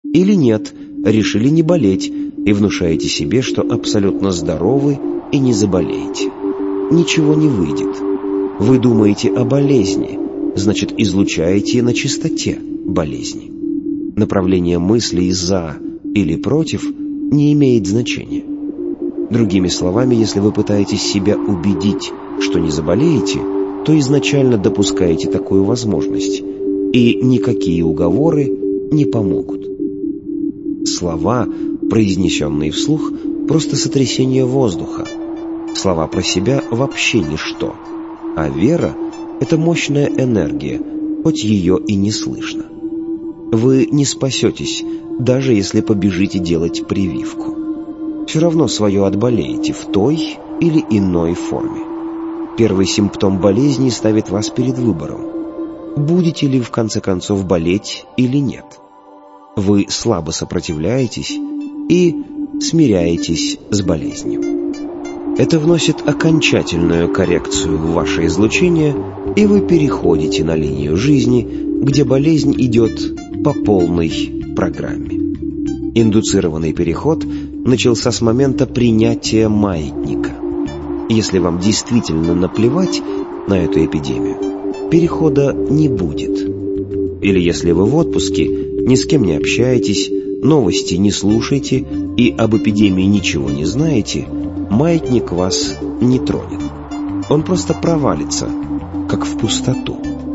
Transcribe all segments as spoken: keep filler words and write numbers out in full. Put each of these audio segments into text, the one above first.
Или нет, решили не болеть и внушаете себе, что абсолютно здоровы и не заболеете. Ничего не выйдет. Вы думаете о болезни, значит, излучаете на чистоте болезни. Направление мыслей «за» или «против» не имеет значения. Другими словами, если вы пытаетесь себя убедить, что не заболеете, то изначально допускаете такую возможность, и никакие уговоры не помогут. Слова, произнесенные вслух, просто сотрясение воздуха. Слова про себя вообще ничто, а вера — это мощная энергия, хоть ее и не слышно. Вы не спасетесь, даже если побежите делать прививку. Все равно свое отболеете в той или иной форме. Первый симптом болезни ставит вас перед выбором. Будете ли в конце концов болеть или нет? Вы слабо сопротивляетесь и смиряетесь с болезнью. Это вносит окончательную коррекцию в ваше излучение, и вы переходите на линию жизни, где болезнь идет по полной программе. Индуцированный переход начался с момента принятия маятника. Если вам действительно наплевать на эту эпидемию, перехода не будет. Или если вы в отпуске, ни с кем не общаетесь, новости не слушаете и об эпидемии ничего не знаете, маятник вас не тронет. Он просто провалится, как в пустоту.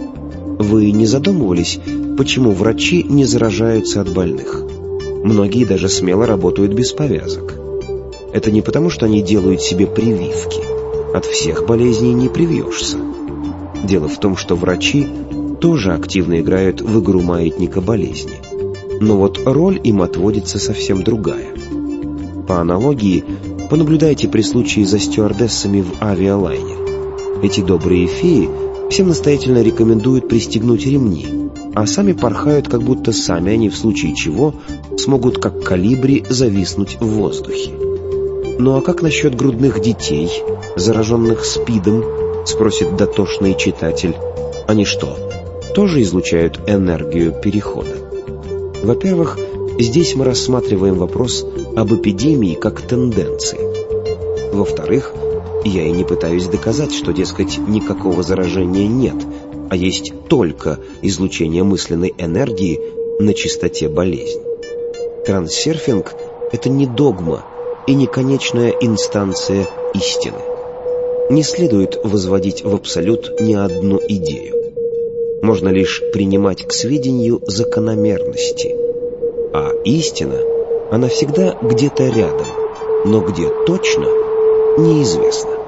Вы не задумывались, почему врачи не заражаются от больных? Многие даже смело работают без повязок. Это не потому, что они делают себе прививки. От всех болезней не привьешься. Дело в том, что врачи тоже активно играют в игру маятника болезни. Но вот роль им отводится совсем другая. По аналогии, понаблюдайте при случае за стюардессами в авиалайнере. Эти добрые феи всем настоятельно рекомендуют пристегнуть ремни, а сами порхают, как будто сами они в случае чего смогут как колибри зависнуть в воздухе. Ну а как насчет грудных детей, зараженных СПИДом, спросит дотошный читатель. Они что, тоже излучают энергию перехода? Во-первых, здесь мы рассматриваем вопрос об эпидемии как тенденции. Во-вторых, я и не пытаюсь доказать, что, дескать, никакого заражения нет, а есть только излучение мысленной энергии на частоте болезни. Транссерфинг — это не догма и не конечная инстанция истины. Не следует возводить в абсолют ни одну идею. Можно лишь принимать к сведению закономерности. А истина, она всегда где-то рядом, но где точно, неизвестно.